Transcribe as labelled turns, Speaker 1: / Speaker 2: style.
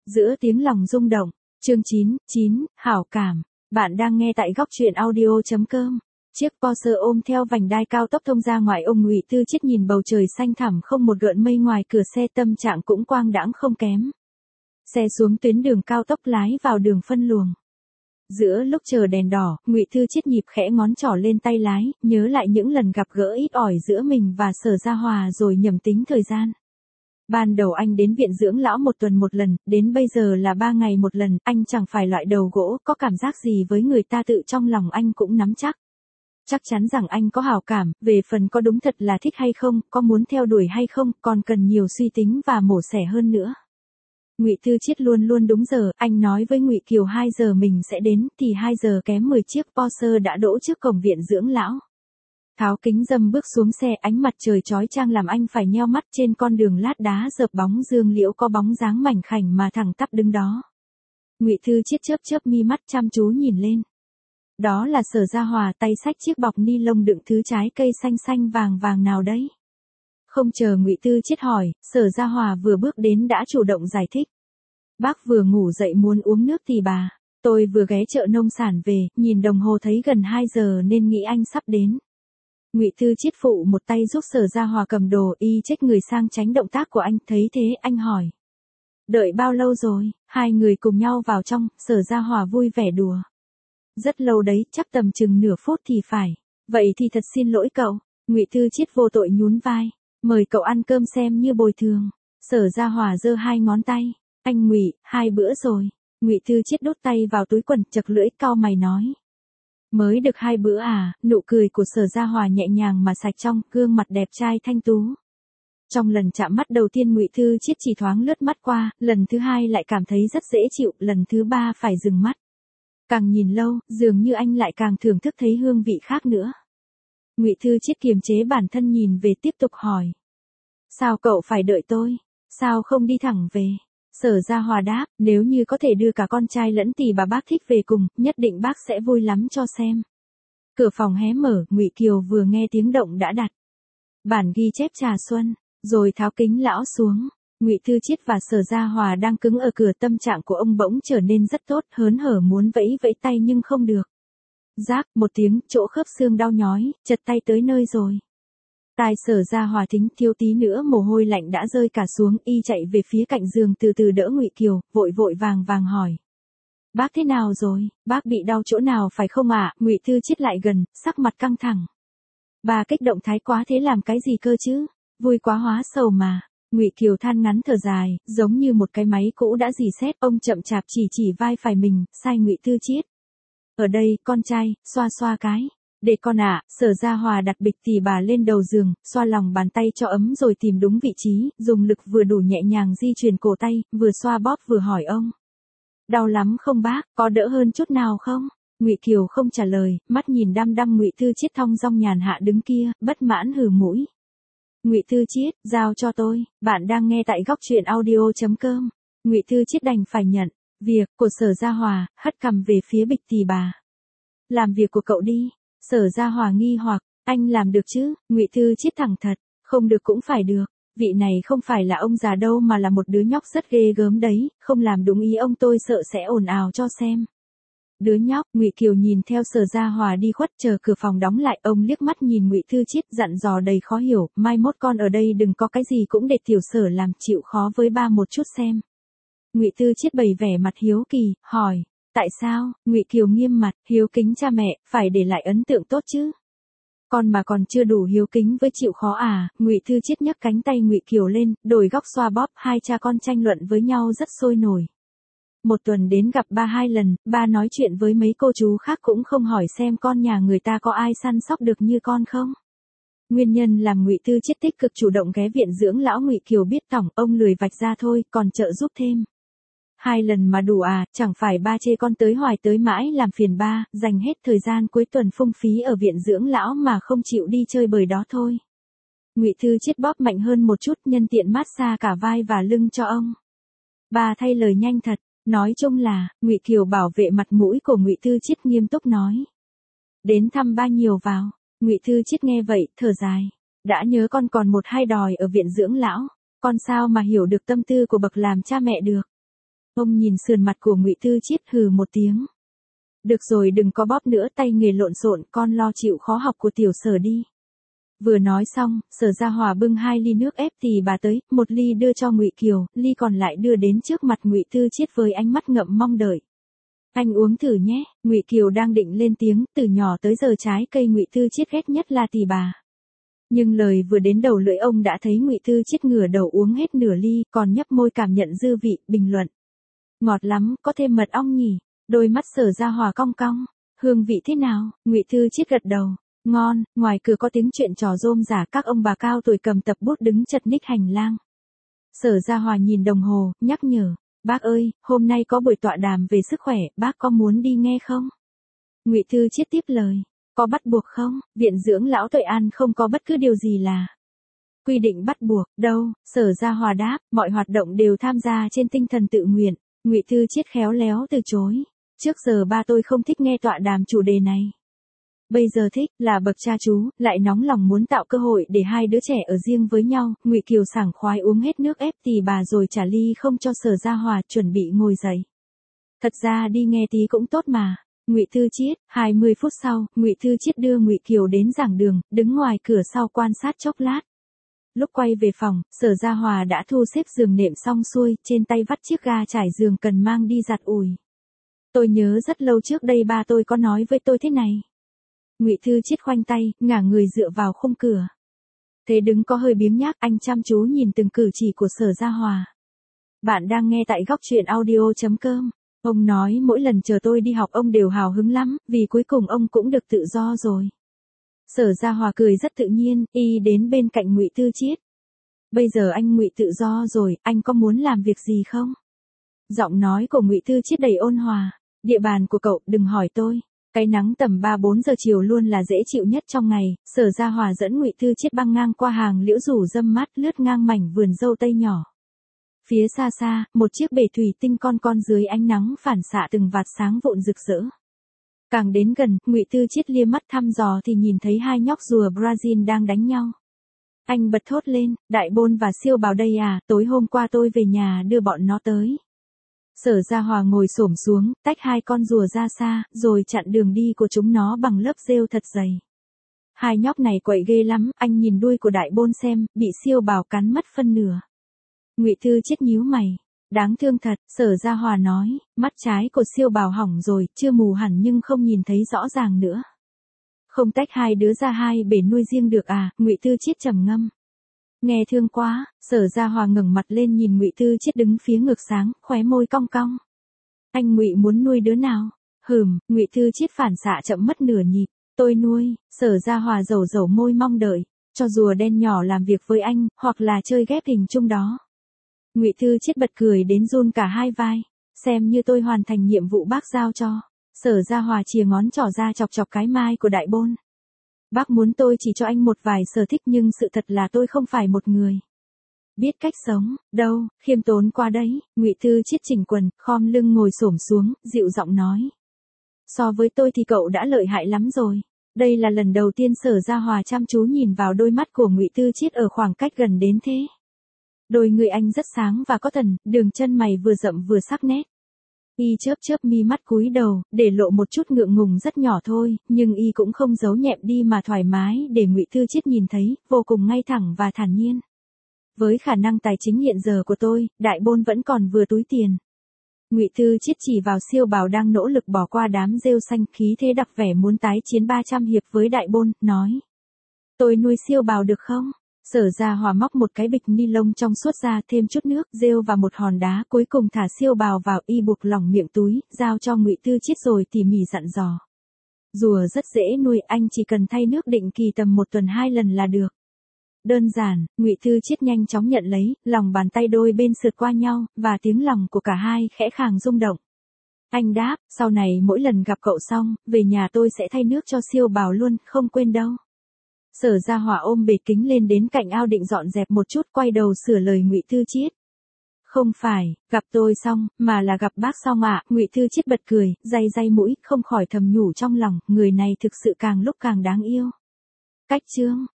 Speaker 1: Giữa tiếng lòng rung động. Chương 9, hảo cảm. Bạn đang nghe tại góc truyện audio.com. Chiếc Porsche ôm theo vành đai cao tốc thông ra ngoài, ông Ngụy Tư Chiết nhìn bầu trời xanh thẳm không một gợn mây ngoài cửa xe, tâm trạng cũng quang đãng không kém. Xe xuống tuyến đường cao tốc lái vào đường phân luồng. Giữa lúc chờ đèn đỏ, Ngụy Tư Chiết nhịp khẽ ngón trỏ lên tay lái, nhớ lại những lần gặp gỡ ít ỏi giữa mình và Sở Gia Hòa rồi nhẩm tính thời gian. Ban đầu anh đến viện dưỡng lão 1 tuần 1 lần, đến bây giờ là 3 ngày 1 lần, anh chẳng phải loại đầu gỗ, có cảm giác gì với người ta tự trong lòng anh cũng nắm chắc. Chắc chắn rằng anh có hảo cảm, về phần có đúng thật là thích hay không, có muốn theo đuổi hay không, còn cần nhiều suy tính và mổ xẻ hơn nữa. Ngụy Tư Chiết luôn luôn đúng giờ, anh nói với Ngụy Kiều 2 giờ mình sẽ đến, thì 2 giờ kém 10 chiếc Porsche đã đỗ trước cổng viện dưỡng lão. Tháo kính râm bước xuống xe, ánh mặt trời chói chang làm anh phải nheo mắt, trên con đường lát đá rợp bóng dương liễu có bóng dáng mảnh khảnh mà thẳng tắp đứng đó. Ngụy Tư Chiết chớp chớp mi mắt chăm chú nhìn lên. Đó là Sở Gia Hòa, tay xách chiếc bọc ni lông đựng thứ trái cây xanh xanh vàng vàng nào đấy. Không chờ Ngụy Tư Chiết hỏi, Sở Gia Hòa vừa bước đến đã chủ động giải thích. Bác vừa ngủ dậy muốn uống nước thì bà. Tôi vừa ghé chợ nông sản về, nhìn đồng hồ thấy gần 2 giờ nên nghĩ anh sắp đến. Ngụy Tư Chiết phụ một tay giúp Sở Gia Hòa cầm đồ, y chếch người sang tránh động tác của anh, thấy thế anh hỏi. Đợi bao lâu rồi? Hai người cùng nhau vào trong, Sở Gia Hòa vui vẻ đùa. Rất lâu đấy, chắc tầm chừng nửa phút thì phải. Vậy thì thật xin lỗi cậu. Ngụy Tư Chiết vô tội nhún vai. Mời cậu ăn cơm xem như bồi thường. Sở Gia Hòa giơ 2 ngón tay. Anh Ngụy, 2 bữa rồi. Ngụy Tư Chiết đút tay vào túi quần, chật lưỡi cau mày nói. Mới được 2 bữa à? Nụ cười của Sở Gia Hòa nhẹ nhàng mà sạch trong, gương mặt đẹp trai thanh tú. Trong lần chạm mắt đầu tiên Ngụy Tư Chiết chỉ thoáng lướt mắt qua, lần thứ 2 lại cảm thấy rất dễ chịu, lần thứ 3 phải dừng mắt. Càng nhìn lâu, dường như anh lại càng thưởng thức thấy hương vị khác nữa. Ngụy Tư Chiết kiềm chế bản thân nhìn về tiếp tục hỏi. Sao cậu phải đợi tôi? Sao không đi thẳng về? Sở Gia Hòa đáp, nếu như có thể đưa cả con trai lẫn tỳ bà bác thích về cùng, nhất định bác sẽ vui lắm cho xem. Cửa phòng hé mở, Ngụy Kiều vừa nghe tiếng động đã đặt bản ghi chép trà xuân, rồi tháo kính lão xuống. Ngụy Tư Chiết và Sở Gia Hòa đang cứng ở cửa, tâm trạng của ông bỗng trở nên rất tốt, hớn hở muốn vẫy vẫy tay nhưng không được. Rác một tiếng, chỗ khớp xương đau nhói, chật tay tới nơi rồi. Tai Sở Gia Hòa thính, thiếu tí nữa mồ hôi lạnh đã rơi cả xuống, y chạy về phía cạnh giường từ từ đỡ Ngụy Kiều, vội vội vàng vàng hỏi. Bác thế nào rồi? Bác bị đau chỗ nào phải không ạ? Ngụy Tư Chiết lại gần, sắc mặt căng thẳng. Bà kích động thái quá thế làm cái gì cơ chứ? Vui quá hóa sầu mà. Ngụy Kiều than ngắn thở dài, giống như một cái máy cũ đã rỉ sét, ông chậm chạp chỉ vai phải mình, sai Ngụy Tư Chiết. Ở đây, con trai, xoa xoa cái. Để con ạ. Sở Gia Hòa đặt bịch tỉ bà lên đầu giường, xoa lòng bàn tay cho ấm rồi tìm đúng vị trí, dùng lực vừa đủ nhẹ nhàng di chuyển cổ tay, vừa xoa bóp vừa hỏi ông. Đau lắm không bác, có đỡ hơn chút nào không? Ngụy Kiều không trả lời, mắt nhìn đăm đăm Ngụy Tư Chiết thong dong nhàn hạ đứng kia, bất mãn hừ mũi. Ngụy Tư Chiết, giao cho tôi, bạn đang nghe tại góc truyện audio.com. Ngụy Tư Chiết đành phải nhận việc của Sở Gia Hòa, hất cằm về phía bịch tỉ bà. Làm việc của cậu đi. Sở Gia Hòa nghi hoặc, anh làm được chứ? Ngụy Tư Chiết thẳng thật, không được cũng phải được. Vị này không phải là ông già đâu mà là một đứa nhóc rất ghê gớm đấy, không làm đúng ý ông tôi sợ sẽ ồn ào cho xem. Đứa nhóc, Ngụy Kiều nhìn theo Sở Gia Hòa đi khuất, chờ cửa phòng đóng lại, ông liếc mắt nhìn Ngụy Tư Chiết dặn dò đầy khó hiểu, mai mốt con ở đây đừng có cái gì cũng để tiểu Sở làm, chịu khó với ba một chút xem. Ngụy Tư Chiết bày vẻ mặt hiếu kỳ, hỏi, tại sao? Ngụy Kiều nghiêm mặt, hiếu kính cha mẹ, phải để lại ấn tượng tốt chứ. Con mà còn chưa đủ hiếu kính với chịu khó à? Ngụy Tư Chiết nhấc cánh tay Ngụy Kiều lên, đổi góc xoa bóp, hai cha con tranh luận với nhau rất sôi nổi. 1 tuần đến gặp ba 2 lần, ba nói chuyện với mấy cô chú khác cũng không hỏi xem con nhà người ta có ai săn sóc được như con không. Nguyên nhân làm Ngụy Tư Chiết tích cực chủ động ghé viện dưỡng lão, Ngụy Kiều biết tổng ông lười vạch ra thôi, còn trợ giúp thêm. 2 lần mà đủ à? Chẳng phải ba chê con tới hoài tới mãi làm phiền ba, dành hết thời gian cuối tuần phung phí ở viện dưỡng lão mà không chịu đi chơi bời đó thôi. Ngụy Tư Chiết bóp mạnh hơn một chút, nhân tiện massage cả vai và lưng cho ông. Ba thay lời nhanh thật. Nói chung là, Ngụy Kiều bảo vệ mặt mũi của Ngụy Tư Chiết, nghiêm túc nói. Đến thăm ba nhiều vào. Ngụy Tư Chiết nghe vậy, thở dài. Đã nhớ con còn 1-2 đòi ở viện dưỡng lão, con sao mà hiểu được tâm tư của bậc làm cha mẹ được. Ông nhìn sườn mặt của Ngụy Tư Chiết hừ một tiếng. Được rồi, đừng có bóp nữa, tay nghề lộn xộn, con lo chịu khó học của tiểu Sở đi. Vừa nói xong, Sở Gia Hòa bưng 2 ly nước ép tỳ bà tới, 1 ly đưa cho Ngụy Kiều, ly còn lại đưa đến trước mặt Ngụy Tư Chiết với ánh mắt ngậm mong đợi. Anh uống thử nhé. Ngụy Kiều đang định lên tiếng, từ nhỏ tới giờ trái cây Ngụy Tư Chiết ghét nhất là tỳ bà. Nhưng lời vừa đến đầu lưỡi ông đã thấy Ngụy Tư Chiết ngửa đầu uống hết nửa ly, còn nhấp môi cảm nhận dư vị, bình luận. Ngọt lắm, có thêm mật ong nhỉ? Đôi mắt Sở Gia Hòa cong cong. Hương vị thế nào? Ngụy Tư Chiết gật đầu. Ngon. Ngoài cửa có tiếng chuyện trò rôm rả, các ông bà cao tuổi cầm tập bút đứng chật ních hành lang. Sở Gia Hòa nhìn đồng hồ, nhắc nhở. Bác ơi, hôm nay có buổi tọa đàm về sức khỏe, bác có muốn đi nghe không? Ngụy Tư Chiết tiếp lời. Có bắt buộc không? Viện dưỡng lão Tuệ An không có bất cứ điều gì là quy định bắt buộc, đâu. Sở Gia Hòa đáp, mọi hoạt động đều tham gia trên tinh thần tự nguyện. Ngụy Tư Chiết khéo léo từ chối. Trước giờ ba tôi không thích nghe tọa đàm chủ đề này. Bây giờ thích, là bậc cha chú, lại nóng lòng muốn tạo cơ hội để hai đứa trẻ ở riêng với nhau. Ngụy Kiều sảng khoái uống hết nước ép tỳ bà rồi trả ly không cho Sở Gia Hòa, chuẩn bị ngồi dậy. Thật ra đi nghe tí cũng tốt mà. Ngụy Tư Chiết. 20 phút sau, Ngụy Tư Chiết đưa Ngụy Kiều đến giảng đường, đứng ngoài cửa sau quan sát chốc lát. Lúc quay về phòng, Sở Gia Hòa đã thu xếp giường nệm xong xuôi, trên tay vắt chiếc ga trải giường cần mang đi giặt ủi. Tôi nhớ rất lâu trước đây ba tôi có nói với tôi thế này. Ngụy Tư Chiết khoanh tay, ngả người dựa vào khung cửa. Thế đứng có hơi biếng nhác, anh chăm chú nhìn từng cử chỉ của Sở Gia Hòa. Bạn đang nghe tại góc truyện audio.com. Ông nói mỗi lần chờ tôi đi học ông đều hào hứng lắm, vì cuối cùng ông cũng được tự do rồi. Sở Gia Hòa cười rất tự nhiên, y đến bên cạnh Ngụy Tư Chiết. Bây giờ anh Ngụy tự do rồi, anh có muốn làm việc gì không? Giọng nói của Ngụy Tư Chiết đầy ôn hòa. Địa bàn của cậu, đừng hỏi tôi. Cái nắng tầm 3-4 giờ chiều luôn là dễ chịu nhất trong ngày. Sở Gia Hòa dẫn Ngụy Tư Chiết băng ngang qua hàng liễu rủ râm mát, lướt ngang mảnh vườn dâu tây nhỏ. Phía xa xa, một chiếc bể thủy tinh con dưới ánh nắng phản xạ từng vạt sáng vụn rực rỡ. Càng đến gần, Ngụy Tư Chiết lia mắt thăm dò thì nhìn thấy 2 nhóc rùa Brazil đang đánh nhau. Anh bật thốt lên, Đại Bôn và Siêu Bào đây à, tối hôm qua tôi về nhà đưa bọn nó tới. Sở Gia Hòa ngồi xổm xuống, tách 2 con rùa ra xa, rồi chặn đường đi của chúng nó bằng lớp rêu thật dày. 2 nhóc này quậy ghê lắm, anh nhìn đuôi của Đại Bôn xem, bị Siêu Bào cắn mất phân nửa. Ngụy Tư Chiết nhíu mày. Đáng thương thật, Sở Gia Hòa nói, mắt trái của Siêu Bào hỏng rồi, chưa mù hẳn nhưng không nhìn thấy rõ ràng nữa. Không tách 2 đứa ra 2 bể nuôi riêng được à? Ngụy Tư Chiết trầm ngâm. Nghe thương quá. Sở Gia Hòa ngẩng mặt lên nhìn Ngụy Tư Chiết đứng phía ngược sáng, khóe môi cong cong. Anh Ngụy muốn nuôi đứa nào? Ngụy Tư Chiết phản xạ chậm mất nửa nhịp. Tôi nuôi. Sở Gia Hòa dầu dầu môi mong đợi. Cho rùa đen nhỏ làm việc với anh, hoặc là chơi ghép hình chung đó. Ngụy Tư Chiết bật cười đến run cả hai vai. Xem như tôi hoàn thành nhiệm vụ bác giao cho. Sở Gia Hòa chìa ngón trỏ ra chọc chọc cái mai của Đại Bôn. Bác muốn tôi chỉ cho anh một vài sở thích nhưng sự thật là tôi không phải một người biết cách sống, đâu, khiêm tốn qua đấy. Ngụy Tư Chiết chỉnh quần, khom lưng ngồi xổm xuống, dịu giọng nói. So với tôi thì cậu đã lợi hại lắm rồi. Đây là lần đầu tiên Sở Gia Hòa chăm chú nhìn vào đôi mắt của Ngụy Tư Chiết ở khoảng cách gần đến thế. Đôi người anh rất sáng và có thần, đường chân mày vừa rậm vừa sắc nét. Y chớp chớp mi mắt cúi đầu, để lộ một chút ngượng ngùng rất nhỏ thôi, nhưng y cũng không giấu nhẹm đi mà thoải mái để Ngụy Tư Chiết nhìn thấy, vô cùng ngay thẳng và thản nhiên. Với khả năng tài chính hiện giờ của tôi, Đại Bôn vẫn còn vừa túi tiền. Ngụy Tư Chiết chỉ vào Siêu Bào đang nỗ lực bỏ qua đám rêu xanh, khí thế đặc vẻ muốn tái chiến 300 hiệp với Đại Bôn, nói. Tôi nuôi Siêu Bào được không? Sở Gia Hòa móc một cái bịch ni lông trong suốt ra, thêm chút nước, rêu và một hòn đá, cuối cùng thả Siêu Bào vào, y buộc lỏng miệng túi, giao cho Ngụy Tư Chiết rồi tỉ mỉ dặn dò. Rùa rất dễ nuôi, anh chỉ cần thay nước định kỳ tầm 1 tuần 2 lần là được. Đơn giản. Ngụy Tư Chiết nhanh chóng nhận lấy, lòng bàn tay đôi bên sượt qua nhau, và tiếng lòng của cả hai khẽ khàng rung động. Anh đáp, sau này mỗi lần gặp cậu xong, về nhà tôi sẽ thay nước cho Siêu Bào luôn, không quên đâu. Sở Gia Hòa ôm bể kính lên đến cạnh ao định dọn dẹp một chút, quay đầu sửa lời Ngụy Tư Chiết. Không phải, gặp tôi xong, mà là gặp bác xong ạ. Ngụy Tư Chiết bật cười, day mũi, không khỏi thầm nhủ trong lòng, người này thực sự càng lúc càng đáng yêu. Cách chương.